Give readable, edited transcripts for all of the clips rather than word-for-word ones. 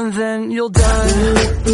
and then you'll die.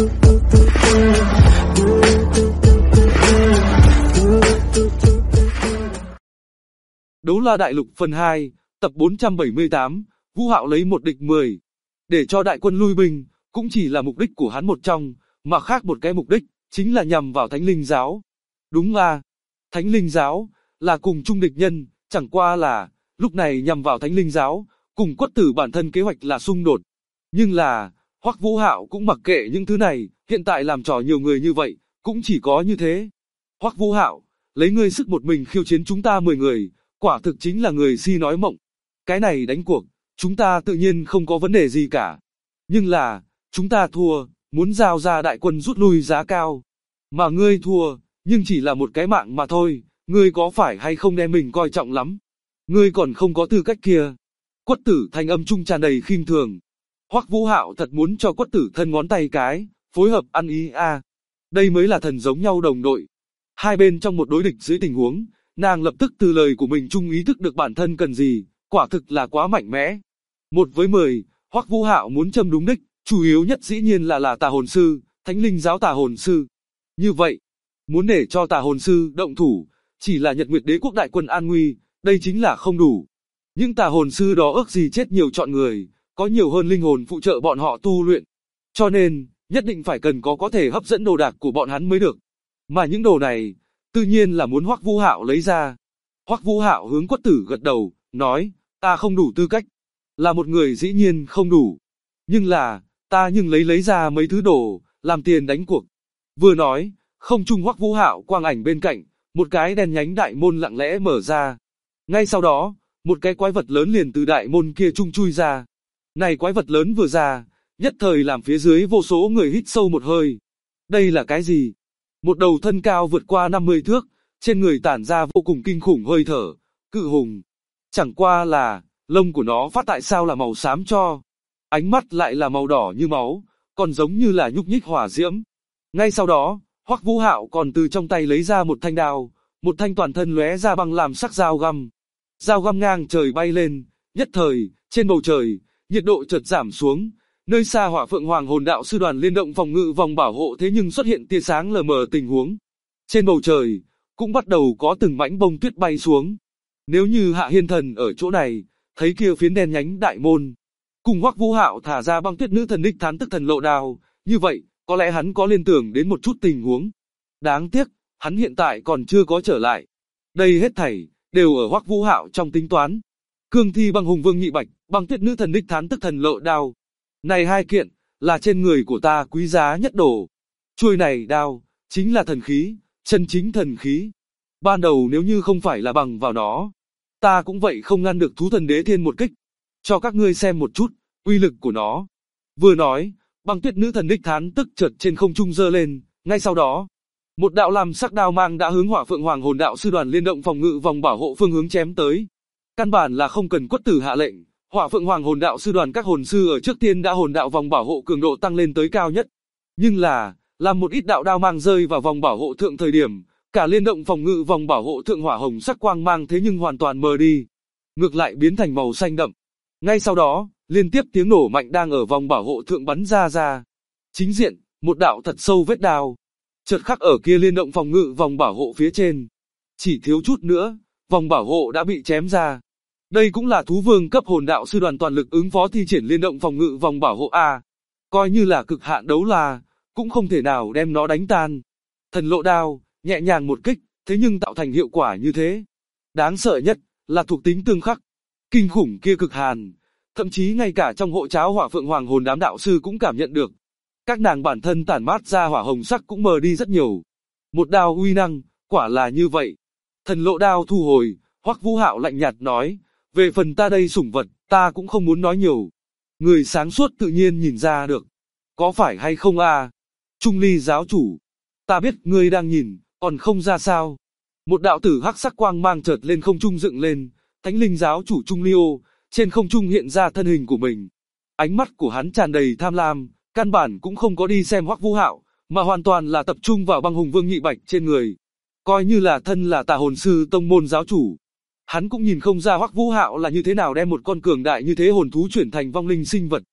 Đấu La Đại Lục phần 2, tập 478, Vũ Hạo lấy 1 địch 10. Để cho đại quân lui binh, cũng chỉ là mục đích của hắn một trong, mà khác một cái mục đích, chính là nhằm vào Thánh Linh Giáo. Đúng là, Thánh Linh Giáo, là cùng chung địch nhân, chẳng qua là, lúc này nhằm vào Thánh Linh Giáo, cùng Quất Tử bản thân kế hoạch là xung đột. Nhưng là, Hoắc Vũ Hạo cũng mặc kệ những thứ này, hiện tại làm trò nhiều người như vậy, cũng chỉ có như thế. Hoắc Vũ Hạo, lấy ngươi sức một mình khiêu chiến chúng ta 10 người, quả thực chính là người si nói mộng. Cái này đánh cuộc, chúng ta tự nhiên không có vấn đề gì cả. Nhưng là, chúng ta thua, muốn giao ra đại quân rút lui giá cao. Mà ngươi thua, nhưng chỉ là một cái mạng mà thôi, ngươi có phải hay không đem mình coi trọng lắm? Ngươi còn không có tư cách kia. Quất Tử thanh âm trung tràn đầy khinh thường. Hoắc Vũ Hạo thật muốn cho Quất Tử thân ngón tay cái, phối hợp ăn ý a. Đây mới là thần giống nhau đồng đội. Hai bên trong một đối địch dưới tình huống, nàng lập tức từ lời của mình trung ý thức được bản thân cần gì, quả thực là quá mạnh mẽ. 1 với 10, Hoắc Vũ Hạo muốn châm đúng đích, chủ yếu nhất dĩ nhiên là Tà Hồn Sư, Thánh Linh Giáo Tà Hồn Sư. Như vậy, muốn để cho Tà Hồn Sư động thủ, chỉ là Nhật Nguyệt Đế quốc đại quân an nguy, đây chính là không đủ. Những Tà Hồn Sư đó ước gì chết nhiều chọn người, có nhiều hơn linh hồn phụ trợ bọn họ tu luyện. Cho nên, nhất định phải cần có thể hấp dẫn đồ đạc của bọn hắn mới được. Mà những đồ này, tự nhiên là muốn Hoắc Vũ Hạo lấy ra. Hoắc Vũ Hạo hướng Quất Tử gật đầu, nói, ta không đủ tư cách. Là một người dĩ nhiên không đủ. Nhưng là, ta nhưng lấy ra mấy thứ đồ, làm tiền đánh cuộc. Vừa nói, không trung Hoắc Vũ Hạo quang ảnh bên cạnh, một cái đen nhánh đại môn lặng lẽ mở ra. Ngay sau đó, một cái quái vật lớn liền từ đại môn kia trung chui ra. Này quái vật lớn vừa ra, nhất thời làm phía dưới vô số người hít sâu một hơi. Đây là cái gì? Một đầu thân cao vượt qua 50 thước, trên người tản ra vô cùng kinh khủng hơi thở, cự hùng. Chẳng qua là, lông của nó phát tại sao là màu xám cho. Ánh mắt lại là màu đỏ như máu, còn giống như là nhúc nhích hỏa diễm. Ngay sau đó, Hoắc Vũ Hạo còn từ trong tay lấy ra một thanh đao, một thanh toàn thân lóe ra băng làm sắc dao găm. Dao găm ngang trời bay lên, nhất thời, trên bầu trời, nhiệt độ chợt giảm xuống. Nơi xa Hỏa Phượng Hoàng Hồn Đạo Sư đoàn liên động phòng ngự vòng bảo hộ thế nhưng xuất hiện tia sáng lờ mờ tình huống. Trên bầu trời, cũng bắt đầu có từng mảnh bông tuyết bay xuống. Nếu như Hạ Hiên Thần ở chỗ này, thấy kia phiến đen nhánh đại môn, cùng Hoắc Vũ Hạo thả ra băng tuyết nữ thần đích thán tức thần lộ đao, như vậy, có lẽ hắn có liên tưởng đến một chút tình huống. Đáng tiếc, hắn hiện tại còn chưa có trở lại. Đây hết thảy, đều ở Hoắc Vũ Hạo trong tính toán. Cương thi băng hùng vương nhị bạch, băng tuyết nữ thần đích thán tức thần lộ đao. Này hai kiện, là trên người của ta quý giá nhất đồ. Chuôi này đao, chính là thần khí, chân chính thần khí. Ban đầu nếu như không phải là bằng vào nó, ta cũng vậy không ngăn được thú thần đế thiên một kích. Cho các ngươi xem một chút, uy lực của nó. Vừa nói, băng tuyết nữ thần đích thán tức chợt trên không trung giơ lên, ngay sau đó, một đạo làm sắc đao mang đã hướng Hỏa Phượng Hoàng Hồn Đạo Sư đoàn liên động phòng ngự vòng bảo hộ phương hướng chém tới. Căn bản là không cần Quất Tử hạ lệnh, Hỏa Phượng Hoàng Hồn Đạo Sư đoàn các hồn sư ở trước tiên đã hồn đạo vòng bảo hộ cường độ tăng lên tới cao nhất. Nhưng là, làm một ít đạo đao mang rơi vào vòng bảo hộ thượng thời điểm, cả liên động phòng ngự vòng bảo hộ thượng hỏa hồng sắc quang mang thế nhưng hoàn toàn mờ đi, ngược lại biến thành màu xanh đậm. Ngay sau đó, liên tiếp tiếng nổ mạnh đang ở vòng bảo hộ thượng bắn ra. Chính diện, một đạo thật sâu vết đao, chợt khắc ở kia liên động phòng ngự vòng bảo hộ phía trên. Chỉ thiếu chút nữa, vòng bảo hộ đã bị chém ra. Đây cũng là thú vương cấp hồn đạo sư đoàn toàn lực ứng phó thi triển liên động phòng ngự vòng bảo hộ A. Coi như là cực hạn đấu la, cũng không thể nào đem nó đánh tan. Thần lộ đao, nhẹ nhàng một kích, thế nhưng tạo thành hiệu quả như thế. Đáng sợ nhất, là thuộc tính tương khắc. Kinh khủng kia cực hàn. Thậm chí ngay cả trong hộ cháo Hỏa Phượng Hoàng Hồn đám đạo sư cũng cảm nhận được. Các nàng bản thân tản mát ra hỏa hồng sắc cũng mờ đi rất nhiều. Một đao uy năng, quả là như vậy. Thần lộ đao thu hồi, Hoắc Vũ Hạo lạnh nhạt nói, về phần ta đây sủng vật, ta cũng không muốn nói nhiều. Người sáng suốt tự nhiên nhìn ra được. Có phải hay không a? Trung Ly giáo chủ. Ta biết ngươi đang nhìn, còn không ra sao. Một đạo tử hắc sắc quang mang chợt lên không trung dựng lên, Thánh Linh giáo chủ Trung Ly ô, trên không trung hiện ra thân hình của mình. Ánh mắt của hắn tràn đầy tham lam, căn bản cũng không có đi xem Hoắc Vũ Hạo, mà hoàn toàn là tập trung vào băng hùng vương nhị bạch trên người. Coi như là thân là Tà Hồn Sư tông môn giáo chủ, hắn cũng nhìn không ra Hoắc Vũ Hạo là như thế nào đem một con cường đại như thế hồn thú chuyển thành vong linh sinh vật.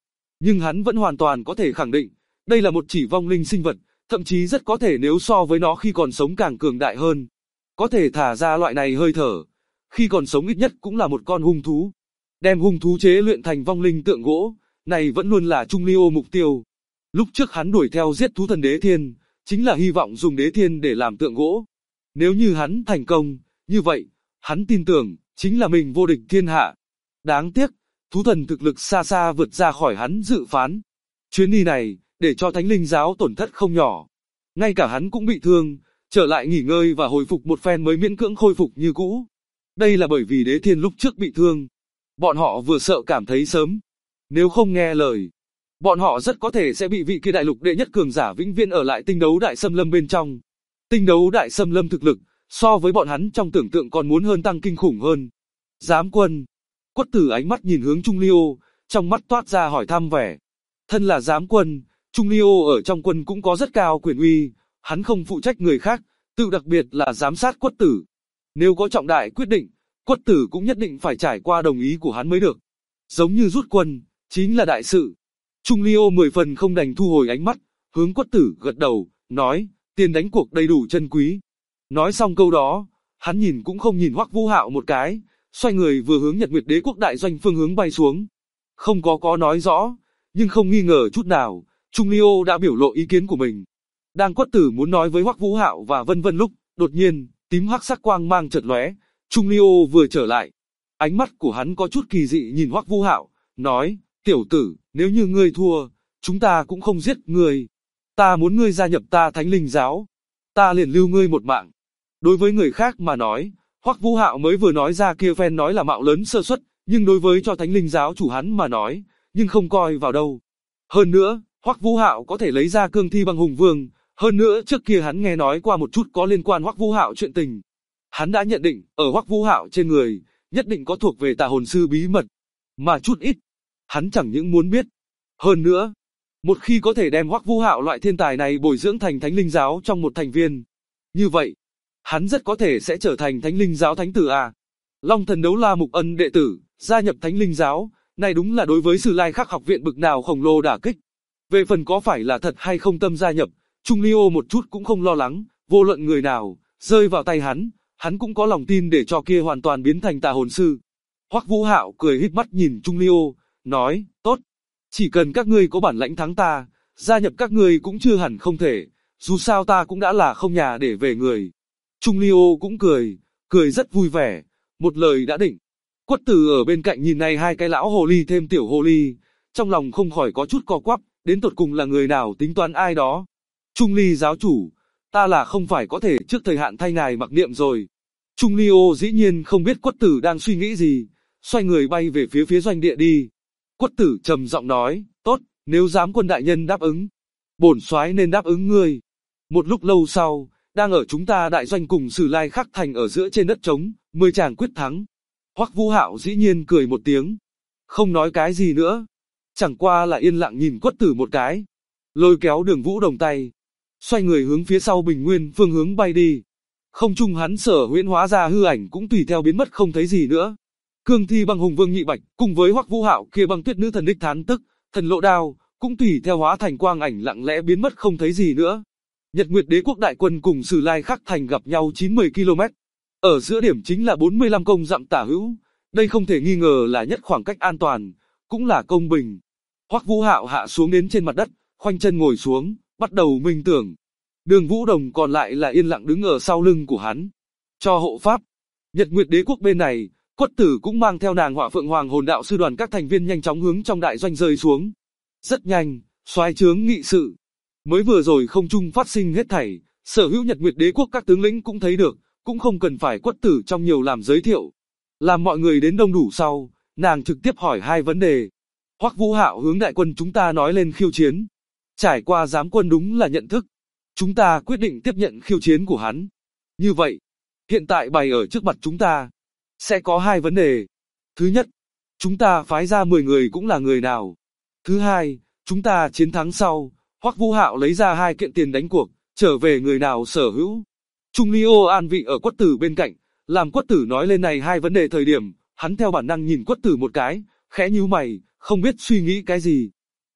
Nhưng hắn vẫn hoàn toàn có thể khẳng định, đây là một chỉ vong linh sinh vật, thậm chí rất có thể nếu so với nó khi còn sống càng cường đại hơn. Có thể thả ra loại này hơi thở, khi còn sống ít nhất cũng là một con hung thú. Đem hung thú chế luyện thành vong linh tượng gỗ, này vẫn luôn là Trung Ly Ô mục tiêu. Lúc trước hắn đuổi theo giết thú thần đế thiên, chính là hy vọng dùng đế thiên để làm tượng gỗ. Nếu như hắn thành công, như vậy, hắn tin tưởng, chính là mình vô địch thiên hạ. Đáng tiếc, thú thần thực lực xa xa vượt ra khỏi hắn dự phán. Chuyến đi này, để cho Thánh Linh giáo tổn thất không nhỏ. Ngay cả hắn cũng bị thương, trở lại nghỉ ngơi và hồi phục một phen mới miễn cưỡng khôi phục như cũ. Đây là bởi vì đế thiên lúc trước bị thương. Bọn họ vừa sợ cảm thấy sớm. Nếu không nghe lời, bọn họ rất có thể sẽ bị vị kia đại lục đệ nhất cường giả vĩnh viễn ở lại tinh đấu đại xâm lâm bên trong. Tinh đấu đại xâm lâm thực lực, so với bọn hắn trong tưởng tượng còn muốn hơn tăng kinh khủng hơn. Giám quân. Quất Tử ánh mắt nhìn hướng Trung Ly Ô, trong mắt toát ra hỏi thăm vẻ. Thân là giám quân, Trung Ly Ô ở trong quân cũng có rất cao quyền uy, hắn không phụ trách người khác, tự đặc biệt là giám sát Quất Tử. Nếu có trọng đại quyết định, Quất Tử cũng nhất định phải trải qua đồng ý của hắn mới được. Giống như rút quân, chính là đại sự. Trung Ly Ô 10 phần không đành thu hồi ánh mắt, hướng Quất Tử gật đầu, nói, tiền đánh cuộc đầy đủ chân quý. Nói xong câu đó, hắn nhìn cũng không nhìn Hoắc Vũ Hạo một cái, xoay người vừa hướng Nhật Nguyệt Đế quốc đại doanh phương hướng bay xuống. Không có nói rõ, nhưng không nghi ngờ chút nào, Trung Ly Ô đã biểu lộ ý kiến của mình. Đang Quất Tử muốn nói với Hoắc Vũ Hạo và Vân Vân lúc, đột nhiên, tím hắc sắc quang mang chợt lóe, Trung Ly Ô vừa trở lại. Ánh mắt của hắn có chút kỳ dị nhìn Hoắc Vũ Hạo, nói, tiểu tử, nếu như ngươi thua, chúng ta cũng không giết ngươi. Ta muốn ngươi gia nhập ta Thánh Linh giáo. Ta liền lưu ngươi một mạng. Đối với người khác mà nói, Hoắc Vũ Hạo mới vừa nói ra kia phen nói là mạo lớn sơ suất, nhưng đối với cho Thánh Linh giáo chủ hắn mà nói, nhưng không coi vào đâu. Hơn nữa, Hoắc Vũ Hạo có thể lấy ra cương thi bằng hùng vương, hơn nữa trước kia hắn nghe nói qua một chút có liên quan Hoắc Vũ Hạo chuyện tình. Hắn đã nhận định, ở Hoắc Vũ Hạo trên người, nhất định có thuộc về Tà hồn sư bí mật, mà chút ít, hắn chẳng những muốn biết. Hơn nữa, một khi có thể đem Hoắc Vũ Hạo loại thiên tài này bồi dưỡng thành Thánh Linh giáo trong một thành viên, như vậy, hắn rất có thể sẽ trở thành Thánh Linh giáo thánh tử à. Long Thần Đấu La Mục Ân đệ tử, gia nhập Thánh Linh giáo, này đúng là đối với Sử Lai Khắc học viện bực nào khổng lồ đả kích. Về phần có phải là thật hay không tâm gia nhập, Trung Ly Ô một chút cũng không lo lắng, vô luận người nào, rơi vào tay hắn cũng có lòng tin để cho kia hoàn toàn biến thành Tà hồn sư. Hoắc Vũ Hạo cười híp mắt nhìn Trung Ly Ô, nói, tốt, chỉ cần các ngươi có bản lãnh thắng ta, gia nhập các ngươi cũng chưa hẳn không thể, dù sao ta cũng đã là không nhà để về người. Trung Ly Ô cũng cười rất vui vẻ, một lời đã định. Quất Tử ở bên cạnh nhìn này hai cái lão hồ ly thêm tiểu hồ ly, trong lòng không khỏi có chút co quắp, đến tột cùng là người nào tính toán ai đó. Trung Ly giáo chủ, ta là không phải có thể trước thời hạn thay ngài mặc niệm rồi. Trung Ly Ô dĩ nhiên không biết Quất Tử đang suy nghĩ gì, xoay người bay về phía doanh địa đi. Quất Tử trầm giọng nói, tốt, nếu giám quân đại nhân đáp ứng, bổn soái nên đáp ứng ngươi. Một lúc lâu sau, đang ở chúng ta đại doanh cùng Sử Lai Khắc thành ở giữa trên đất trống, 10 chàng quyết thắng. Hoắc Vũ Hạo dĩ nhiên cười một tiếng, không nói cái gì nữa, chẳng qua là yên lặng nhìn Quất Tử một cái, lôi kéo Đường Vũ Đồng tay, xoay người hướng phía sau Bình Nguyên phương hướng bay đi. Không trung hắn sở huyễn hóa ra hư ảnh cũng tùy theo biến mất không thấy gì nữa. Cương thi băng hùng vương nhị bạch cùng với Hoắc Vũ Hạo kia băng tuyết nữ thần đích thán tức, thần lộ đao cũng tùy theo hóa thành quang ảnh lặng lẽ biến mất không thấy gì nữa. Nhật Nguyệt Đế quốc đại quân cùng Sử Lai Khắc thành gặp nhau 90 km. Ở giữa điểm chính là 45 công dặm tả hữu, đây không thể nghi ngờ là nhất khoảng cách an toàn, cũng là công bình. Hoắc Vũ Hạo hạ xuống đến trên mặt đất, khoanh chân ngồi xuống, bắt đầu minh tưởng. Đường Vũ Đồng còn lại là yên lặng đứng ở sau lưng của hắn, cho hộ pháp. Nhật Nguyệt Đế quốc bên này, Quất Tử cũng mang theo nàng Hỏa Phượng Hoàng hồn đạo sư đoàn các thành viên nhanh chóng hướng trong đại doanh rơi xuống. Rất nhanh, soái trướng nghị sự. Mới vừa rồi không trung phát sinh hết thảy, sở hữu Nhật Nguyệt Đế quốc các tướng lĩnh cũng thấy được, cũng không cần phải Quất Tử trong nhiều làm giới thiệu. Làm mọi người đến đông đủ sau, nàng trực tiếp hỏi hai vấn đề. Hoắc Vũ Hạo hướng đại quân chúng ta nói lên khiêu chiến. Trải qua giám quân đúng là nhận thức. Chúng ta quyết định tiếp nhận khiêu chiến của hắn. Như vậy, hiện tại bày ở trước mặt chúng ta, sẽ có hai vấn đề. Thứ nhất, chúng ta phái ra 10 người cũng là người nào. Thứ hai, chúng ta chiến thắng sau, Hoắc Vũ Hạo lấy ra 2 kiện tiền đánh cuộc, trở về người nào sở hữu. Trung Ly Ô an vị ở Quất Tử bên cạnh, làm Quất Tử nói lên này hai vấn đề thời điểm, hắn theo bản năng nhìn Quất Tử một cái, khẽ nhíu mày, không biết suy nghĩ cái gì.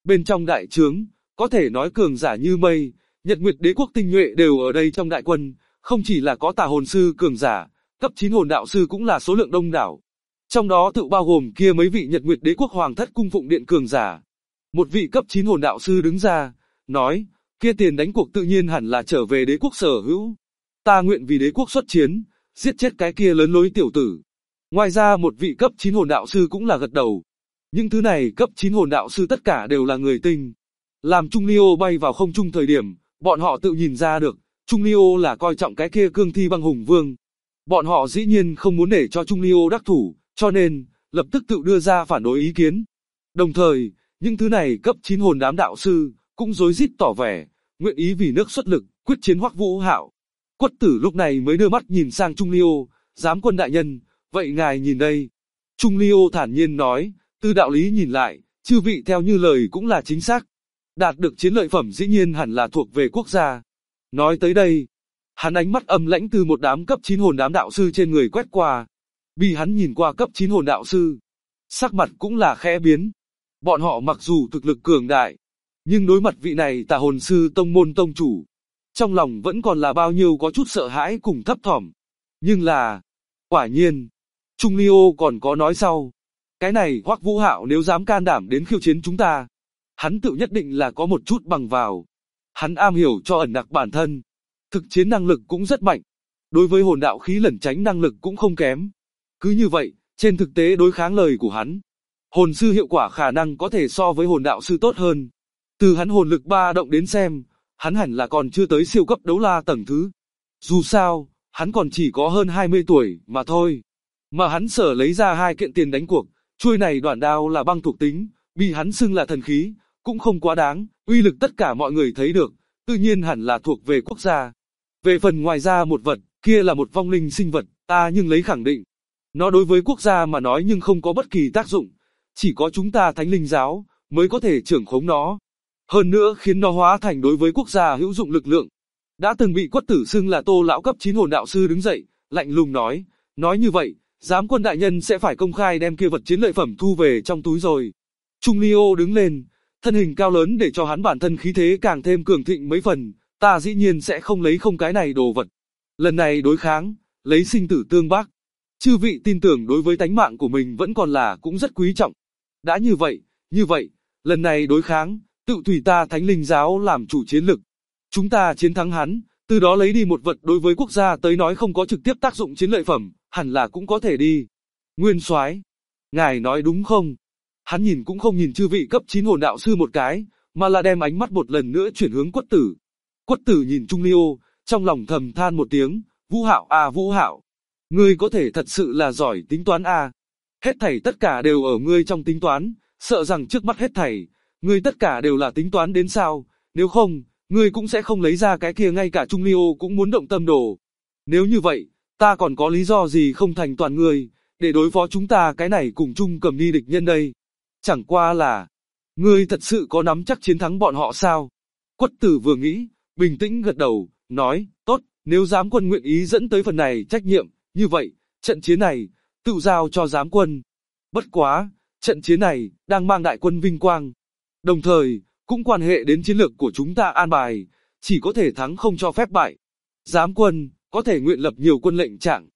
Bên trong đại trướng, có thể nói cường giả như mây, Nhật Nguyệt Đế quốc tinh nhuệ đều ở đây trong đại quân, không chỉ là có tà hồn sư cường giả, cấp 9 hồn đạo sư cũng là số lượng đông đảo. Trong đó tự bao gồm kia mấy vị Nhật Nguyệt Đế quốc hoàng thất cung phụng điện cường giả. Một vị cấp 9 hồn đạo sư đứng ra, nói, kia tiền đánh cuộc tự nhiên hẳn là trở về đế quốc sở hữu. Ta nguyện vì đế quốc xuất chiến, giết chết cái kia lớn lối tiểu tử. Ngoài ra một vị cấp 9 hồn đạo sư cũng là gật đầu. Những thứ này cấp 9 hồn đạo sư tất cả đều là người tinh. Làm Trung Liêu bay vào không trung thời điểm, bọn họ tự nhìn ra được, Trung Liêu là coi trọng cái kia cương thi băng hùng vương. Bọn họ dĩ nhiên không muốn để cho Trung Liêu đắc thủ, cho nên, lập tức tự đưa ra phản đối ý kiến. Đồng thời, những thứ này cấp 9 hồn đám đạo sư, cũng rối rít tỏ vẻ, nguyện ý vì nước xuất lực, quyết chiến Hoắc Vũ Hạo. Quất Tử lúc này mới đưa mắt nhìn sang Trung Liêu, giám quân đại nhân, vậy ngài nhìn đây. Trung Liêu thản nhiên nói, từ đạo lý nhìn lại, chư vị theo như lời cũng là chính xác. Đạt được chiến lợi phẩm dĩ nhiên hẳn là thuộc về quốc gia. Nói tới đây, hắn ánh mắt âm lãnh từ một đám cấp 9 hồn đám đạo sư trên người quét qua. Vì hắn nhìn qua cấp 9 hồn đạo sư, sắc mặt cũng là khẽ biến. Bọn họ mặc dù thực lực cường đại, nhưng đối mặt vị này tà hồn sư tông môn tông chủ, trong lòng vẫn còn là bao nhiêu có chút sợ hãi cùng thấp thỏm. Nhưng là, quả nhiên, Trung Liêu còn có nói sau. Cái này Hoắc Vũ Hạo nếu dám can đảm đến khiêu chiến chúng ta, hắn tự nhất định là có một chút bằng vào. Hắn am hiểu cho ẩn nặc bản thân, thực chiến năng lực cũng rất mạnh. Đối với hồn đạo khí lẩn tránh năng lực cũng không kém. Cứ như vậy, trên thực tế đối kháng lời của hắn, hồn sư hiệu quả khả năng có thể so với hồn đạo sư tốt hơn. Từ hắn hồn lực ba động đến xem, hắn hẳn là còn chưa tới siêu cấp đấu la tầng thứ. Dù sao, hắn còn chỉ có hơn 20 tuổi mà thôi. Mà hắn sở lấy ra 2 kiện tiền đánh cuộc, chuôi này đoạn đao là băng thuộc tính, bị hắn xưng là thần khí, cũng không quá đáng, uy lực tất cả mọi người thấy được, tự nhiên hẳn là thuộc về quốc gia. Về phần ngoài ra một vật, kia là một vong linh sinh vật, ta nhưng lấy khẳng định. Nó đối với quốc gia mà nói nhưng không có bất kỳ tác dụng, chỉ có chúng ta Thánh Linh Giáo mới có thể trưởng khống nó. Hơn nữa khiến nó hóa thành đối với quốc gia hữu dụng lực lượng. Đã từng bị Quất Tử xưng là Tô lão cấp 9 hồn đạo sư đứng dậy, lạnh lùng nói như vậy, giám quân đại nhân sẽ phải công khai đem kia vật chiến lợi phẩm thu về trong túi rồi. Trung Liêu đứng lên, thân hình cao lớn để cho hắn bản thân khí thế càng thêm cường thịnh mấy phần, ta dĩ nhiên sẽ không lấy không cái này đồ vật. Lần này đối kháng, lấy sinh tử tương bác. Chư vị tin tưởng đối với tánh mạng của mình vẫn còn là cũng rất quý trọng. Đã như vậy, lần này đối kháng, tự tùy ta Thánh Linh Giáo làm chủ chiến lực. Chúng ta chiến thắng hắn, từ đó lấy đi một vật đối với quốc gia tới nói không có trực tiếp tác dụng chiến lợi phẩm, hẳn là cũng có thể đi. Nguyên Soái, ngài nói đúng không? Hắn nhìn cũng không nhìn chư vị cấp 9 hồn đạo sư một cái, mà là đem ánh mắt một lần nữa chuyển hướng Quất Tử. Quất Tử nhìn Trung Liêu, trong lòng thầm than một tiếng, Vũ Hạo à Vũ Hạo, ngươi có thể thật sự là giỏi tính toán à. Hết thảy tất cả đều ở ngươi trong tính toán, sợ rằng trước mắt hết thảy, ngươi tất cả đều là tính toán đến sao, nếu không, ngươi cũng sẽ không lấy ra cái kia ngay cả Trung Liêu cũng muốn động tâm đồ. Nếu như vậy, ta còn có lý do gì không thành toàn ngươi, để đối phó chúng ta cái này cùng chung cầm đi địch nhân đây. Chẳng qua là, ngươi thật sự có nắm chắc chiến thắng bọn họ sao? Quất Tử vừa nghĩ, bình tĩnh gật đầu, nói, tốt, nếu giám quân nguyện ý dẫn tới phần này trách nhiệm, như vậy, trận chiến này, tự giao cho giám quân. Bất quá, trận chiến này, đang mang đại quân vinh quang. Đồng thời, cũng quan hệ đến chiến lược của chúng ta an bài, chỉ có thể thắng không cho phép bại. Giám quân, có thể nguyện lập nhiều quân lệnh trạng.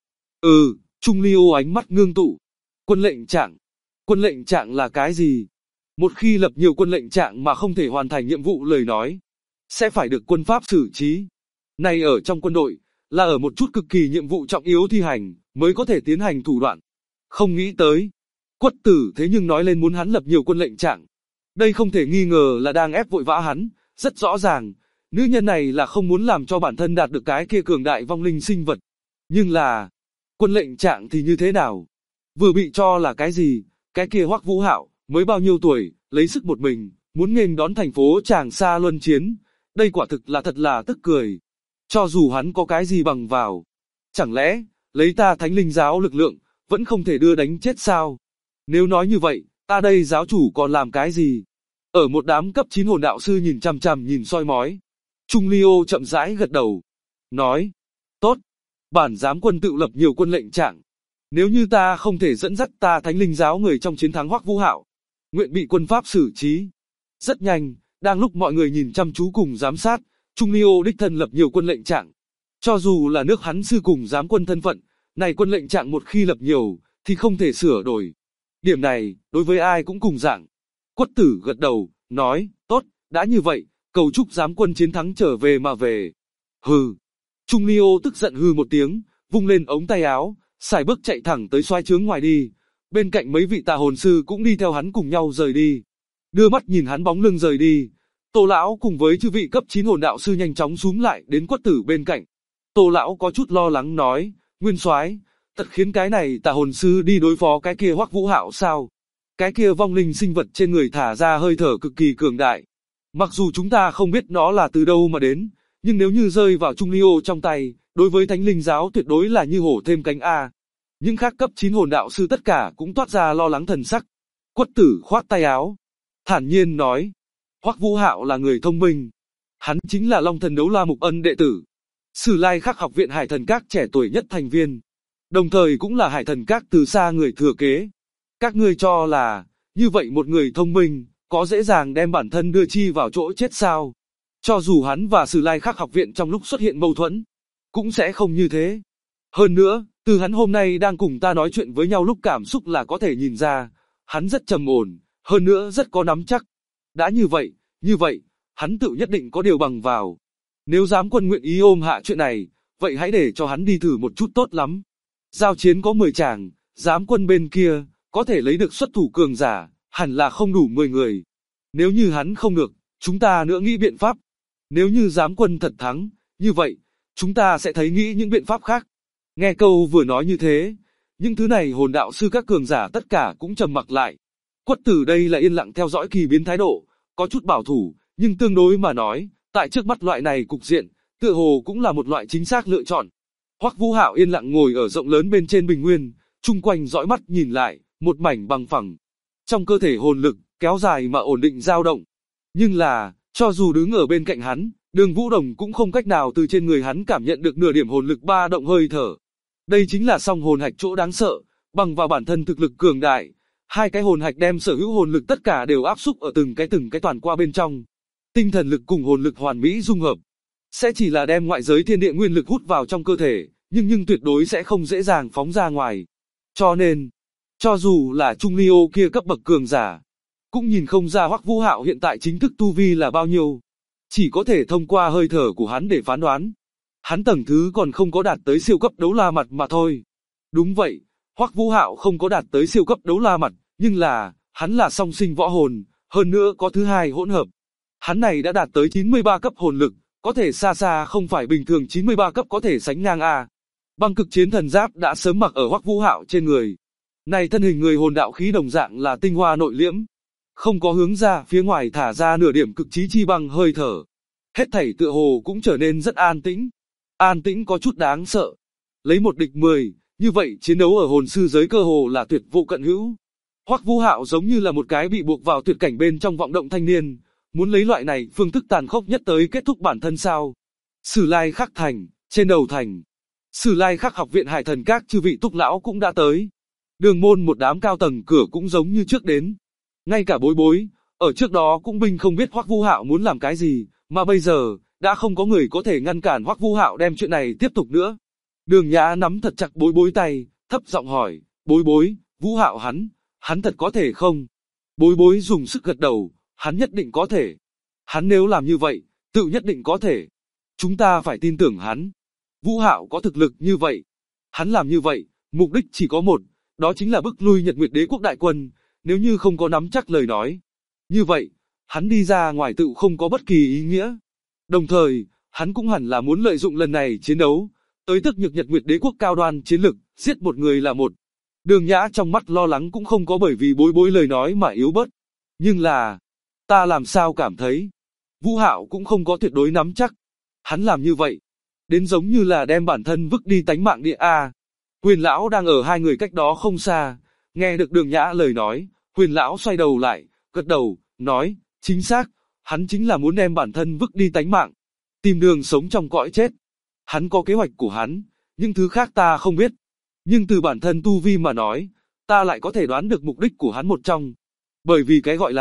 Trung Liêu ánh mắt ngưng tụ. Quân lệnh trạng? Quân lệnh trạng là cái gì? Một khi lập nhiều quân lệnh trạng mà không thể hoàn thành nhiệm vụ lời nói, sẽ phải được quân pháp xử trí. Này ở trong quân đội, là ở một chút cực kỳ nhiệm vụ trọng yếu thi hành, mới có thể tiến hành thủ đoạn. Không nghĩ tới, Quất Tử thế nhưng nói lên muốn hắn lập nhiều quân lệnh trạng. Đây không thể nghi ngờ là đang ép vội vã hắn, rất rõ ràng, nữ nhân này là không muốn làm cho bản thân đạt được cái kia cường đại vong linh sinh vật. Nhưng là, quân lệnh trạng thì như thế nào? Vừa bị cho là cái gì? Cái kia Hoắc Vũ Hạo, mới bao nhiêu tuổi, lấy sức một mình, muốn nghênh đón thành phố Tràng Sa luân chiến. Đây quả thực là thật là tức cười. Cho dù hắn có cái gì bằng vào, chẳng lẽ, lấy ta Thánh Linh Giáo lực lượng, vẫn không thể đưa đánh chết sao? Nếu nói như vậy, ta đây giáo chủ còn làm cái gì? Ở một đám cấp 9 hồn đạo sư nhìn chằm chằm nhìn soi mói. Trung Liêu chậm rãi gật đầu. Nói, tốt, bản giám quân tự lập nhiều quân lệnh trạng. Nếu như ta không thể dẫn dắt ta Thánh Linh Giáo người trong chiến thắng Hoắc Vũ Hạo, nguyện bị quân pháp xử trí. Rất nhanh, đang lúc mọi người nhìn chăm chú cùng giám sát, Trung Liêu đích thân lập nhiều quân lệnh trạng. Cho dù là nước hắn sư cùng giám quân thân phận, này quân lệnh trạng một khi lập nhiều, thì không thể sửa đổi. Điểm này, đối với ai cũng cùng dạng. Quất Tử gật đầu, nói, tốt, đã như vậy, cầu chúc giám quân chiến thắng trở về mà về. Hừ. Trung Liêu tức giận hừ một tiếng, vung lên ống tay áo, sải bước chạy thẳng tới soái trướng ngoài đi. Bên cạnh mấy vị tà hồn sư cũng đi theo hắn cùng nhau rời đi. Đưa mắt nhìn hắn bóng lưng rời đi, Tô lão cùng với chư vị cấp 9 hồn đạo sư nhanh chóng xúm lại đến Quất Tử bên cạnh. Tô lão có chút lo lắng nói, Nguyên soái, thật khiến cái này tà hồn sư đi đối phó cái kia Hoắc Vũ Hạo sao? Cái kia vong linh sinh vật trên người thả ra hơi thở cực kỳ cường đại. Mặc dù chúng ta không biết nó là từ đâu mà đến, nhưng nếu như rơi vào Trung Liêu trong tay, đối với Thánh Linh giáo tuyệt đối là như hổ thêm cánh a. Những khác cấp 9 hồn đạo sư tất cả cũng toát ra lo lắng thần sắc. Quất Tử khoát tay áo, thản nhiên nói, Hoắc Vũ Hạo là người thông minh. Hắn chính là Long Thần Đấu La Mục Ân đệ tử, Sử Lai Khắc học viện Hải Thần Các trẻ tuổi nhất thành viên, đồng thời cũng là Hải Thần Các từ xa người thừa kế. Các ngươi cho là, như vậy một người thông minh, có dễ dàng đem bản thân đưa chi vào chỗ chết sao? Cho dù hắn và Sử Lai Khắc học viện trong lúc xuất hiện mâu thuẫn, cũng sẽ không như thế. Hơn nữa, từ hắn hôm nay đang cùng ta nói chuyện với nhau lúc cảm xúc là có thể nhìn ra, hắn rất trầm ổn, hơn nữa rất có nắm chắc. Đã như vậy, hắn tự nhất định có điều bằng vào. Nếu giám quân nguyện ý ôm hạ chuyện này, vậy hãy để cho hắn đi thử một chút tốt lắm. Giao chiến có 10 chàng, giám quân bên kia, có thể lấy được xuất thủ cường giả, hẳn là không đủ 10 người. Nếu như hắn không được, chúng ta nữa nghĩ biện pháp. Nếu như giám quân thật thắng, như vậy, chúng ta sẽ thấy nghĩ những biện pháp khác. Nghe câu vừa nói như thế, những thứ này hồn đạo sư các cường giả tất cả cũng trầm mặc lại. Quất Tử đây là yên lặng theo dõi kỳ biến thái độ, có chút bảo thủ, nhưng tương đối mà nói, tại trước mắt loại này cục diện, tựa hồ cũng là một loại chính xác lựa chọn. Hoắc Vũ Hạo yên lặng ngồi ở rộng lớn bên trên bình nguyên, chung quanh dõi mắt nhìn lại, một mảnh bằng phẳng. Trong cơ thể hồn lực, kéo dài mà ổn định dao động. Nhưng là, cho dù đứng ở bên cạnh hắn, Đường Vũ Đồng cũng không cách nào từ trên người hắn cảm nhận được nửa điểm hồn lực ba động hơi thở. Đây chính là song hồn hạch chỗ đáng sợ, bằng vào bản thân thực lực cường đại. Hai cái hồn hạch đem sở hữu hồn lực tất cả đều áp xúc ở từng cái toàn qua bên trong. Tinh thần lực cùng hồn lực hoàn mỹ dung hợp, sẽ chỉ là đem ngoại giới thiên địa nguyên lực hút vào trong cơ thể, nhưng tuyệt đối sẽ không dễ dàng phóng ra ngoài. Cho nên, cho dù là Trung Liêu kia cấp bậc cường giả, cũng nhìn không ra Hoắc Vũ Hạo hiện tại chính thức tu vi là bao nhiêu. Chỉ có thể thông qua hơi thở của hắn để phán đoán. Hắn tầng thứ còn không có đạt tới siêu cấp đấu la mặt mà thôi. Đúng vậy, Hoắc Vũ Hạo không có đạt tới siêu cấp đấu la mặt, nhưng là, hắn là song sinh võ hồn, hơn nữa có thứ hai hỗn hợp. Hắn này đã đạt tới 93 cấp hồn lực, có thể xa xa không phải bình thường 93 cấp có thể sánh ngang a. Băng cực chiến thần giáp đã sớm mặc ở Hoắc Vũ Hạo trên người. Này thân hình người hồn đạo khí đồng dạng là tinh hoa nội liễm, không có hướng ra phía ngoài thả ra nửa điểm cực chí chi băng hơi thở. Hết thảy tựa hồ cũng trở nên rất an tĩnh. An tĩnh có chút đáng sợ. Lấy một địch 10, như vậy chiến đấu ở hồn sư giới cơ hồ là tuyệt vô cận hữu. Hoắc Vũ Hạo giống như là một cái bị buộc vào tuyệt cảnh bên trong vọng động thanh niên, muốn lấy loại này phương thức tàn khốc nhất tới kết thúc bản thân sao? Sử Lai Khắc thành, trên đầu thành, Sử Lai Khắc học viện Hải Thần Các chư vị túc lão cũng đã tới. Đường môn một đám cao tầng cửa cũng giống như trước đến. Ngay cả Bối Bối, ở trước đó cũng binh không biết Hoắc Vũ Hạo muốn làm cái gì, mà bây giờ, đã không có người có thể ngăn cản Hoắc Vũ Hạo đem chuyện này tiếp tục nữa. Đường Nhã nắm thật chặt Bối Bối tay, thấp giọng hỏi, Bối Bối, Vũ Hạo hắn thật có thể không? Bối Bối dùng sức gật đầu, hắn nhất định có thể. Hắn nếu làm như vậy, tự nhất định có thể. Chúng ta phải tin tưởng hắn. Vũ Hạo có thực lực như vậy. Hắn làm như vậy, mục đích chỉ có một, đó chính là bức lui Nhật Nguyệt Đế quốc đại quân, nếu như không có nắm chắc lời nói. Như vậy, hắn đi ra ngoài tự không có bất kỳ ý nghĩa. Đồng thời, hắn cũng hẳn là muốn lợi dụng lần này chiến đấu, tới tức nhược Nhật Nguyệt Đế quốc cao đoan chiến lực, giết một người là một. Đường Nhã trong mắt lo lắng cũng không có bởi vì Bối Bối lời nói mà yếu bớt. Nhưng là, ta làm sao cảm thấy, Vũ Hạo cũng không có tuyệt đối nắm chắc. Hắn làm như vậy, đến giống như là đem bản thân vứt đi tánh mạng địa a. Huyền lão đang ở hai người cách đó không xa, nghe được Đường Nhã lời nói, Huyền lão xoay đầu lại, gật đầu, nói, chính xác, hắn chính là muốn đem bản thân vứt đi tánh mạng, tìm đường sống trong cõi chết. Hắn có kế hoạch của hắn, những thứ khác ta không biết, nhưng từ bản thân tu vi mà nói, ta lại có thể đoán được mục đích của hắn một trong. Bởi vì cái gọi là,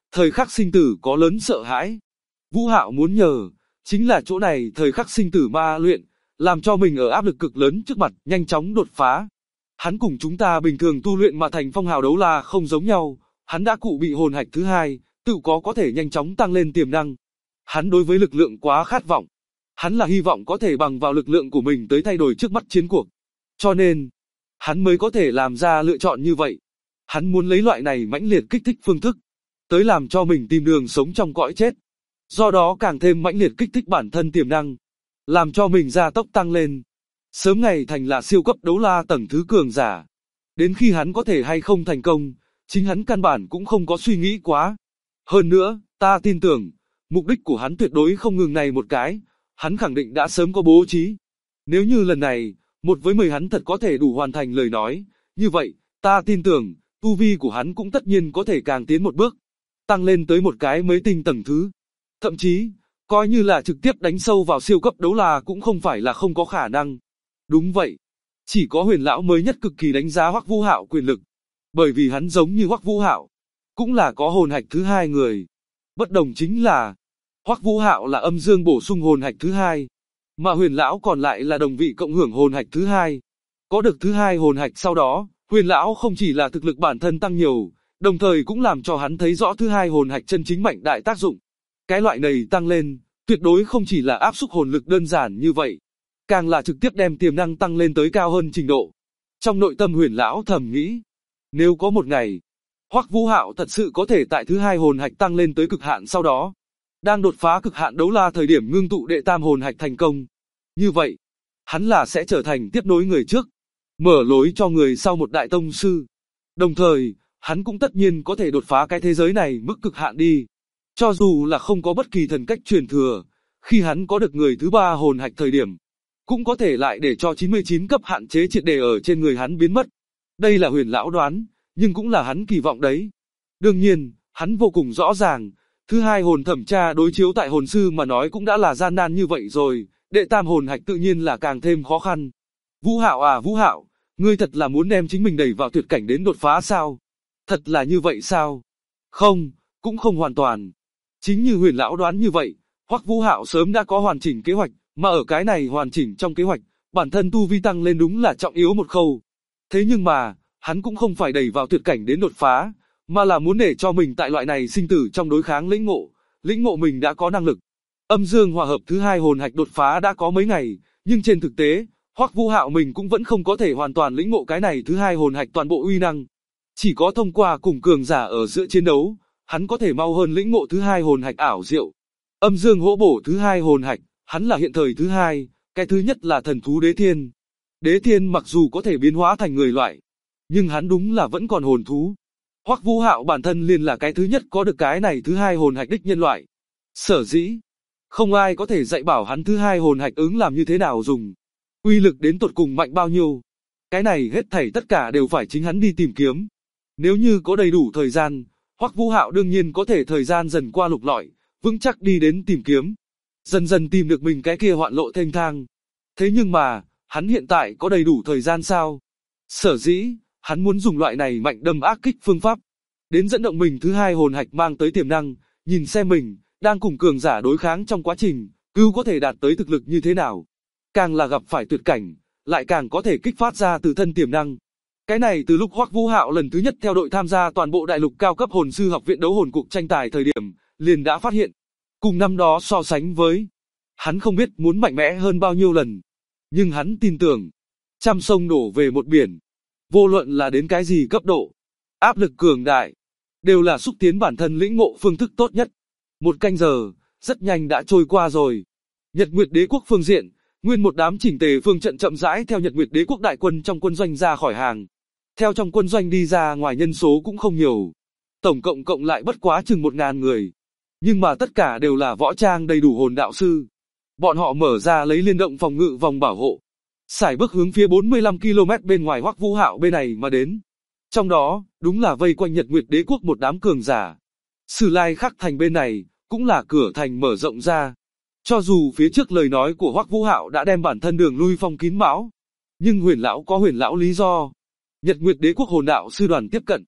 Thời khắc sinh tử có lớn sợ hãi. Vũ Hạo muốn nhờ, chính là chỗ này thời khắc sinh tử ma luyện, làm cho mình ở áp lực cực lớn trước mặt, nhanh chóng đột phá. Hắn cùng chúng ta bình thường tu luyện mà thành phong hào đấu la không giống nhau, hắn đã cụ bị hồn hạch thứ hai, tự có thể nhanh chóng tăng lên tiềm năng. Hắn đối với lực lượng quá khát vọng. Hắn là hy vọng có thể bằng vào lực lượng của mình tới thay đổi trước mắt chiến cuộc. Cho nên, hắn mới có thể làm ra lựa chọn như vậy. Hắn muốn lấy loại này mãnh liệt kích thích phương thức, tới làm cho mình tìm đường sống trong cõi chết. Do đó càng thêm mãnh liệt kích thích bản thân tiềm năng, làm cho mình gia tốc tăng lên. Sớm ngày thành là siêu cấp đấu la tầng thứ cường giả. Đến khi hắn có thể hay không thành công, chính hắn căn bản cũng không có suy nghĩ quá. Hơn nữa, ta tin tưởng, mục đích của hắn tuyệt đối không ngừng này một cái, hắn khẳng định đã sớm có bố trí. Nếu như lần này, 1 với 10 hắn thật có thể đủ hoàn thành lời nói, như vậy, ta tin tưởng, tu vi của hắn cũng tất nhiên có thể càng tiến một bước, tăng lên tới một cái mới tinh tầng thứ. Thậm chí, coi như là trực tiếp đánh sâu vào siêu cấp đấu la cũng không phải là không có khả năng. Đúng vậy, chỉ có Huyền lão mới nhất cực kỳ đánh giá Hoắc Vũ Hạo quyền lực, bởi vì hắn giống như Hoắc Vũ Hạo, cũng là có hồn hạch thứ hai người. Bất đồng chính là, Hoắc Vũ Hạo là âm dương bổ sung hồn hạch thứ hai, mà Huyền lão còn lại là đồng vị cộng hưởng hồn hạch thứ hai. Có được thứ hai hồn hạch sau đó, Huyền lão không chỉ là thực lực bản thân tăng nhiều, đồng thời cũng làm cho hắn thấy rõ thứ hai hồn hạch chân chính mạnh đại tác dụng. Cái loại này tăng lên, tuyệt đối không chỉ là áp xúc hồn lực đơn giản như vậy, càng là trực tiếp đem tiềm năng tăng lên tới cao hơn trình độ. Trong nội tâm Huyền lão thầm nghĩ, nếu có một ngày, Hoắc Vũ Hạo thật sự có thể tại thứ hai hồn hạch tăng lên tới cực hạn sau đó, đang đột phá cực hạn đấu la thời điểm ngưng tụ đệ tam hồn hạch thành công. Như vậy, hắn là sẽ trở thành tiếp nối người trước, mở lối cho người sau một đại tông sư. Đồng thời, hắn cũng tất nhiên có thể đột phá cái thế giới này mức cực hạn đi. Cho dù là không có bất kỳ thần cách truyền thừa, khi hắn có được người thứ ba hồn hạch thời điểm, cũng có thể lại để cho 99 cấp hạn chế triệt để ở trên người hắn biến mất. Đây là Huyền lão đoán, nhưng cũng là hắn kỳ vọng đấy. Đương nhiên, hắn vô cùng rõ ràng, thứ hai hồn thẩm tra đối chiếu tại hồn sư mà nói cũng đã là gian nan như vậy rồi, đệ tam hồn hạch tự nhiên là càng thêm khó khăn. Vũ Hạo à Vũ Hạo, ngươi thật là muốn đem chính mình đẩy vào tuyệt cảnh đến đột phá sao? Thật là như vậy sao? Không, cũng không hoàn toàn. Chính như Huyền lão đoán như vậy, Hoắc Vũ Hạo sớm đã có hoàn chỉnh kế hoạch, mà ở cái này hoàn chỉnh trong kế hoạch, bản thân tu vi tăng lên đúng là trọng yếu một khâu. Thế nhưng mà, hắn cũng không phải đẩy vào tuyệt cảnh đến đột phá, mà là muốn để cho mình tại loại này sinh tử trong đối kháng lĩnh ngộ mình đã có năng lực. Âm dương hòa hợp thứ hai hồn hạch đột phá đã có mấy ngày, nhưng trên thực tế, Hoắc Vũ Hạo mình cũng vẫn không có thể hoàn toàn lĩnh ngộ cái này thứ hai hồn hạch toàn bộ uy năng. Chỉ có thông qua cùng cường giả ở giữa chiến đấu, hắn có thể mau hơn lĩnh ngộ thứ hai hồn hạch ảo diệu. Âm dương hỗ bổ thứ hai hồn hạch, hắn là hiện thời thứ hai, cái thứ nhất là thần thú đế thiên. Đế thiên mặc dù có thể biến hóa thành người loại, nhưng hắn đúng là vẫn còn hồn thú. Hoắc Vũ Hạo bản thân liền là cái thứ nhất có được cái này thứ hai hồn hạch đích nhân loại. Sở dĩ, không ai có thể dạy bảo hắn thứ hai hồn hạch ứng làm như thế nào dùng. Uy lực đến tột cùng mạnh bao nhiêu. Cái này hết thảy tất cả đều phải chính hắn đi tìm kiếm. Nếu như có đầy đủ thời gian, Hoắc Vũ Hạo đương nhiên có thể thời gian dần qua lục lọi, vững chắc đi đến tìm kiếm. Dần dần tìm được mình cái kia hoạn lộ thênh thang. Thế nhưng mà, hắn hiện tại có đầy đủ thời gian sao? Sở dĩ, hắn muốn dùng loại này mạnh đâm ác kích phương pháp, đến dẫn động mình thứ hai hồn hạch mang tới tiềm năng, nhìn xem mình, đang cùng cường giả đối kháng trong quá trình, cứu có thể đạt tới thực lực như thế nào. Càng là gặp phải tuyệt cảnh, lại càng có thể kích phát ra từ thân tiềm năng. Cái này từ lúc Hoắc Vũ Hạo lần thứ nhất theo đội tham gia toàn bộ đại lục cao cấp hồn sư học viện đấu hồn cuộc tranh tài thời điểm, liền đã phát hiện. Cùng năm đó so sánh với, hắn không biết muốn mạnh mẽ hơn bao nhiêu lần. Nhưng hắn tin tưởng, trăm sông đổ về một biển. Vô luận là đến cái gì cấp độ, áp lực cường đại, đều là xúc tiến bản thân lĩnh ngộ phương thức tốt nhất. 1 canh giờ, rất nhanh đã trôi qua rồi. Nhật Nguyệt Đế quốc phương diện, nguyên một đám chỉnh tề phương trận chậm rãi theo Nhật Nguyệt Đế quốc đại quân trong quân doanh ra khỏi hàng. Theo trong quân doanh đi ra ngoài nhân số cũng không nhiều. Tổng cộng lại bất quá chừng 1000 người. Nhưng mà tất cả đều là võ trang đầy đủ hồn đạo sư. Bọn họ mở ra lấy liên động phòng ngự vòng bảo hộ, sải bước hướng phía 45 km bên ngoài Hoắc Vũ Hạo bên này mà đến. Trong đó, đúng là vây quanh Nhật Nguyệt Đế quốc một đám cường giả. Sử Lai Khắc thành bên này, cũng là cửa thành mở rộng ra. Cho dù phía trước lời nói của Hoắc Vũ Hạo đã đem bản thân đường lui phong kín mão, nhưng Huyền lão có Huyền lão lý do. Nhật Nguyệt Đế quốc hồn đạo sư đoàn tiếp cận,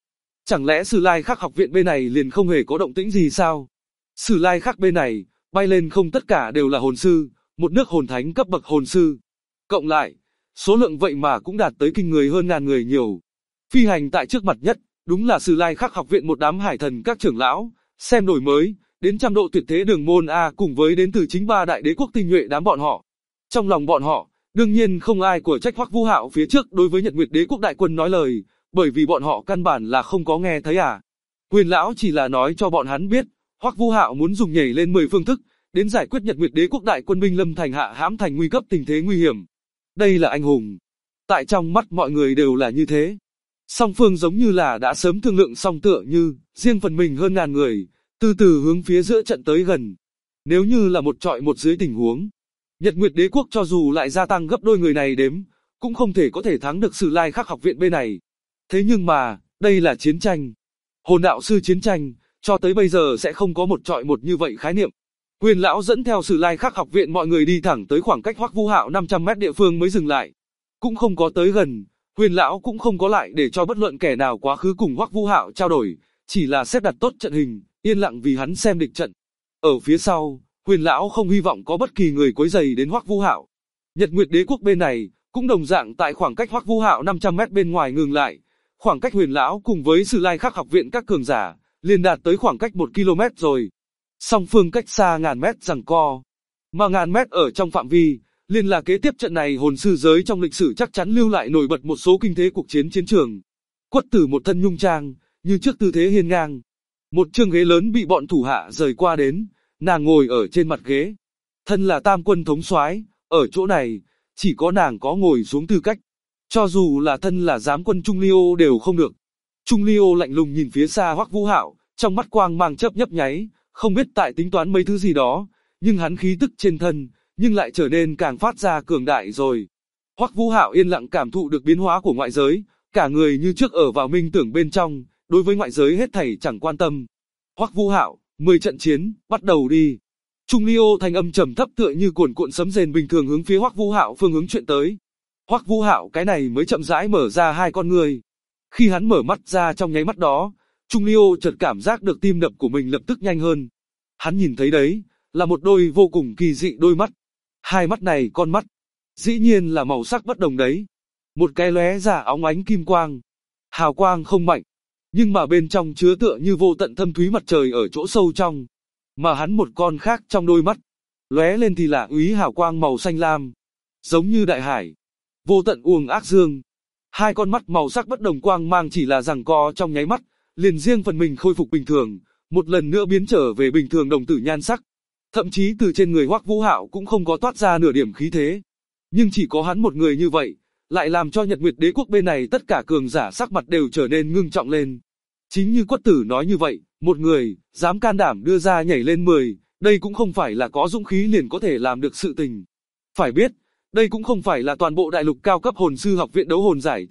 Chẳng lẽ Sử Lai Khắc học viện bên này liền không hề có động tĩnh gì sao? Sử Lai Khắc bên này, bay lên không tất cả đều là hồn sư, một nước hồn thánh cấp bậc hồn sư. Cộng lại, số lượng vậy mà cũng đạt tới kinh người hơn ngàn người nhiều. Phi hành tại trước mặt nhất, đúng là Sử Lai Khắc học viện một đám hải thần các trưởng lão, xem đổi mới, đến trăm độ tuyệt thế đường môn A cùng với đến từ chính ba đại đế quốc tinh nhuệ đám bọn họ. Trong lòng bọn họ, đương nhiên không ai của trách Hoắc Vũ Hạo phía trước đối với Nhật Nguyệt Đế quốc đại quân nói lời, bởi vì bọn họ căn bản là không có nghe thấy à. Huyền lão chỉ là nói cho bọn hắn biết, Hoắc Vũ Hạo muốn dùng nhảy lên 10 phương thức, đến giải quyết Nhật Nguyệt Đế quốc đại quân binh lâm thành hạ hãm thành nguy cấp tình thế nguy hiểm. Đây là anh hùng. Tại trong mắt mọi người đều là như thế. Song phương giống như là đã sớm thương lượng xong tựa như, riêng phần mình hơn ngàn người, từ từ hướng phía giữa trận tới gần. Nếu như là một trọi một dưới tình huống, Nhật Nguyệt Đế quốc cho dù lại gia tăng gấp đôi người này đếm, cũng không thể có thể thắng được Sử Lai Khắc học viện bên này. Thế nhưng mà, đây là chiến tranh. Hồn đạo sư chiến tranh, cho tới bây giờ sẽ không có một trọi một như vậy khái niệm. Huyền lão dẫn theo Sử Lai Khắc học viện mọi người đi thẳng tới khoảng cách Hoắc Vũ Hạo 500 mét địa phương mới dừng lại. Cũng không có tới gần, Huyền lão cũng không có lại để cho bất luận kẻ nào quá khứ cùng Hoắc Vũ Hạo trao đổi, chỉ là xếp đặt tốt trận hình, yên lặng vì hắn xem địch trận. Ở phía sau, Huyền lão không hy vọng có bất kỳ người quấy rầy đến Hoắc Vũ Hạo. Nhật Nguyệt Đế quốc bên này cũng đồng dạng tại khoảng cách Hoắc Vũ Hạo 500 mét bên ngoài ngừng lại. Khoảng cách Huyền lão cùng với Sử Lai Khắc học viện các cường giả liền đạt tới khoảng cách 1 km rồi. Song phương cách xa ngàn mét giằng co, mà ngàn mét ở trong phạm vi, liền là kế tiếp trận này hồn sư giới trong lịch sử chắc chắn lưu lại nổi bật một số kinh thế cuộc chiến chiến trường. Quất Tử một thân nhung trang, như trước tư thế hiên ngang. Một chương ghế lớn bị bọn thủ hạ rời qua đến, nàng ngồi ở trên mặt ghế. Thân là tam quân thống soái, ở chỗ này, chỉ có nàng có ngồi xuống tư cách. Cho dù là thân là giám quân Trung Liêu đều không được. Trung Liêu lạnh lùng nhìn phía xa Hoắc Vũ Hạo, trong mắt quang mang chớp nhấp nháy, không biết tại tính toán mấy thứ gì đó, nhưng hắn khí tức trên thân, nhưng lại trở nên càng phát ra cường đại rồi. Hoắc Vũ Hạo yên lặng cảm thụ được biến hóa của ngoại giới, cả người như trước ở vào minh tưởng bên trong, đối với ngoại giới hết thảy chẳng quan tâm. Hoắc Vũ Hạo, 10 trận chiến, bắt đầu đi. Trung Liêu thanh âm trầm thấp tựa như cuồn cuộn sấm rền bình thường hướng phía Hoắc Vũ Hạo phương hướng chuyện tới. Hoắc Vũ Hạo cái này mới chậm rãi mở ra hai con người. Khi hắn mở mắt ra trong nháy mắt đó, Trung Liêu chợt cảm giác được tim đập của mình lập tức nhanh hơn. Hắn nhìn thấy đấy, là một đôi vô cùng kỳ dị đôi mắt. Hai mắt này con mắt, dĩ nhiên là màu sắc bất đồng đấy. Một cái lóe ra óng ánh kim quang. Hào quang không mạnh, nhưng mà bên trong chứa tựa như vô tận thâm thúy mặt trời ở chỗ sâu trong. Mà hắn một con khác trong đôi mắt, lóe lên thì là úy hào quang màu xanh lam. Giống như đại hải, vô tận uông ác dương. Hai con mắt màu sắc bất đồng quang mang chỉ là giằng co trong nháy mắt, liền riêng phần mình khôi phục bình thường, một lần nữa biến trở về bình thường đồng tử nhan sắc. Thậm chí từ trên người Hoắc Vũ Hạo cũng không có toát ra nửa điểm khí thế. Nhưng chỉ có hắn một người như vậy, lại làm cho Nhật Nguyệt Đế quốc bên này tất cả cường giả sắc mặt đều trở nên ngưng trọng lên. Chính như Quất Tử nói như vậy, một người, dám can đảm đưa ra nhảy lên 10, đây cũng không phải là có dũng khí liền có thể làm được sự tình. Phải biết, đây cũng không phải là toàn bộ đại lục cao cấp hồn sư học viện đấu hồn giải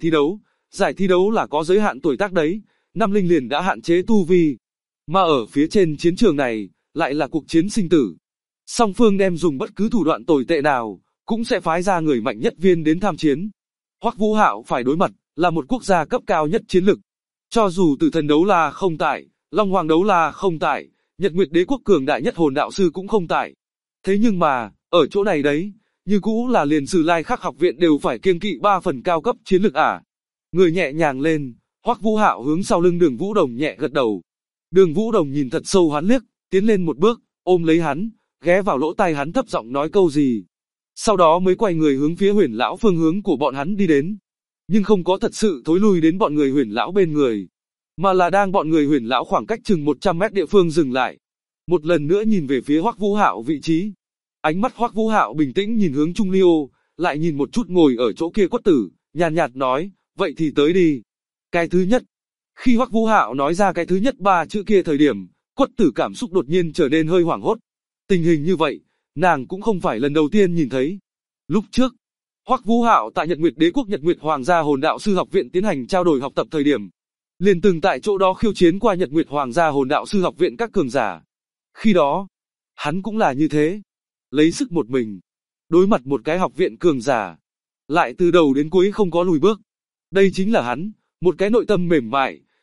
thi đấu là có giới hạn tuổi tác đấy, năm linh liền đã hạn chế tu vi. Mà ở phía trên chiến trường này, lại là cuộc chiến sinh tử. Song phương đem dùng bất cứ thủ đoạn tồi tệ nào, cũng sẽ phái ra người mạnh nhất viên đến tham chiến. Hoắc Vũ Hạo phải đối mặt, là một quốc gia cấp cao nhất chiến lực. Cho dù Tử Thần đấu la không tại, Long Hoàng đấu la không tại, Nhật Nguyệt Đế quốc cường đại nhất hồn đạo sư cũng không tại. Thế nhưng mà, ở chỗ này đấy, như cũ là liền Sử Lai Khắc học viện đều phải kiêng kỵ 3 phần cao cấp chiến lực à. Người nhẹ nhàng lên, Hoắc Vũ Hạo hướng sau lưng Đường Vũ Đồng nhẹ gật đầu. Đường Vũ Đồng nhìn thật sâu hắn liếc, tiến lên một bước, ôm lấy hắn, ghé vào lỗ tai hắn thấp giọng nói câu gì. Sau đó mới quay người hướng phía Huyền lão phương hướng của bọn hắn đi đến. Nhưng không có thật sự thối lui đến bọn người Huyền lão bên người, mà là đang bọn người Huyền lão khoảng cách chừng 100 mét địa phương dừng lại. Một lần nữa nhìn về phía Hoắc Vũ Hạo vị trí. Ánh mắt Hoắc Vũ Hạo bình tĩnh nhìn hướng Trung Liêu, lại nhìn một chút ngồi ở chỗ kia Quất Tử, nhàn nhạt nói, vậy thì tới đi. Cái thứ nhất. Khi Hoắc Vũ Hạo nói ra cái thứ nhất 3 chữ kia thời điểm, Quất Tử cảm xúc đột nhiên trở nên hơi hoảng hốt. Tình hình như vậy, nàng cũng không phải lần đầu tiên nhìn thấy. Lúc trước, Hoắc Vũ Hạo tại Nhật Nguyệt Đế quốc Nhật Nguyệt Hoàng gia Hồn đạo sư học viện tiến hành trao đổi học tập thời điểm, liền từng tại chỗ đó khiêu chiến qua Nhật Nguyệt Hoàng gia Hồn đạo sư học viện các cường giả. Khi đó, hắn cũng là như thế, lấy sức một mình, đối mặt một cái học viện cường giả, lại từ đầu đến cuối không có lùi bước. Đây chính là hắn, một cái nội tâm mềm mại,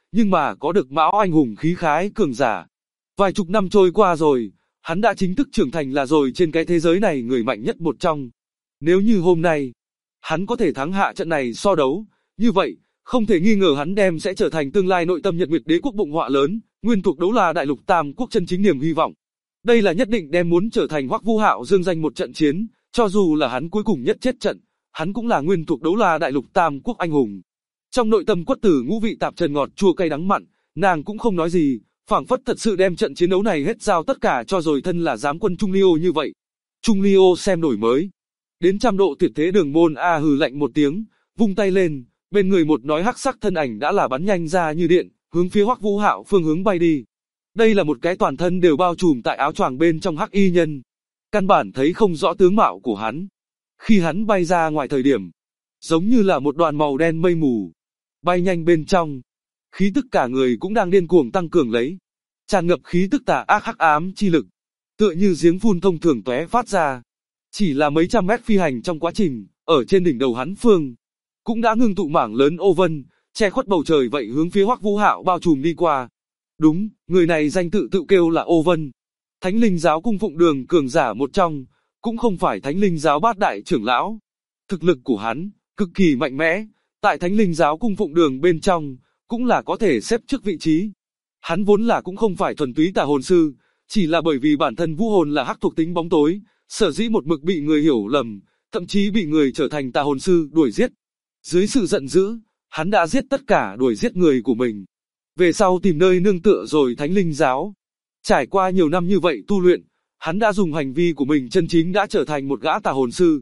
nhưng mà có được máu anh hùng khí khái cường giả. Vài chục năm trôi qua rồi, hắn đã chính thức trưởng thành là rồi trên cái thế giới này người mạnh nhất một trong. Nếu như hôm nay, hắn có thể thắng hạ trận này so đấu, như vậy, không thể nghi ngờ hắn đem sẽ trở thành tương lai nội tâm Nhật Nguyệt Đế quốc bụng họa lớn, nguyên thuộc đấu la đại lục tam quốc chân chính niềm hy vọng. Đây là nhất định đem muốn trở thành Hoắc Vũ Hạo dương danh một trận chiến, cho dù là hắn cuối cùng nhất chết trận, hắn cũng là nguyên thuộc đấu la đại lục tam quốc anh hùng. Trong nội tâm Quất Tử ngũ vị tạp trần ngọt chua cay đắng mặn, nàng cũng không nói gì, phảng phất thật sự đem trận chiến đấu này hết giao tất cả cho rồi thân là giám quân Trung Liêu như vậy. Trung Liêu xem đổi mới. Đến trăm độ tuyệt thế đường môn a hừ lạnh một tiếng, vung tay lên, bên người một nói hắc sắc thân ảnh đã là bắn nhanh ra như điện, hướng phía Hoắc Vũ Hạo phương hướng bay đi. Đây là một cái toàn thân đều bao trùm tại áo choàng bên trong hắc y nhân. Căn bản thấy không rõ tướng mạo của hắn. Khi hắn bay ra ngoài thời điểm, giống như là một đoàn màu đen mây mù. Bay nhanh bên trong, khí tức cả người cũng đang điên cuồng tăng cường lấy. Tràn ngập khí tức tà ác hắc ám chi lực, tựa như giếng phun thông thường tóe phát ra. Chỉ là mấy trăm mét phi hành trong quá trình, ở trên đỉnh đầu hắn phương, cũng đã ngưng tụ mảng lớn ô vân, che khuất bầu trời vậy hướng phía Hoắc Vũ Hạo bao trùm đi qua. Đúng, người này danh tự tự kêu là Ô Vân. Thánh linh giáo cung phụng đường cường giả một trong, cũng không phải thánh linh giáo bát đại trưởng lão. Thực lực của hắn, cực kỳ mạnh mẽ, tại thánh linh giáo cung phụng đường bên trong, cũng là có thể xếp trước vị trí. Hắn vốn là cũng không phải thuần túy tà hồn sư, chỉ là bởi vì bản thân vũ hồn là hắc thuộc tính bóng tối, sở dĩ một mực bị người hiểu lầm, thậm chí bị người trở thành tà hồn sư đuổi giết. Dưới sự giận dữ, hắn đã giết tất cả đuổi giết người của mình. Về sau tìm nơi nương tựa rồi thánh linh giáo. Trải qua nhiều năm như vậy tu luyện, hắn đã dùng hành vi của mình chân chính đã trở thành một gã tà hồn sư.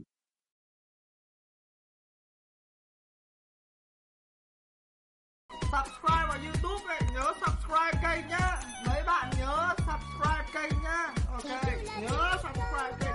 Subscribe vào YouTube này, nhớ subscribe kênh nhá. Mấy bạn nhớ subscribe kênh nhá. Ok, nhớ subscribe kênh.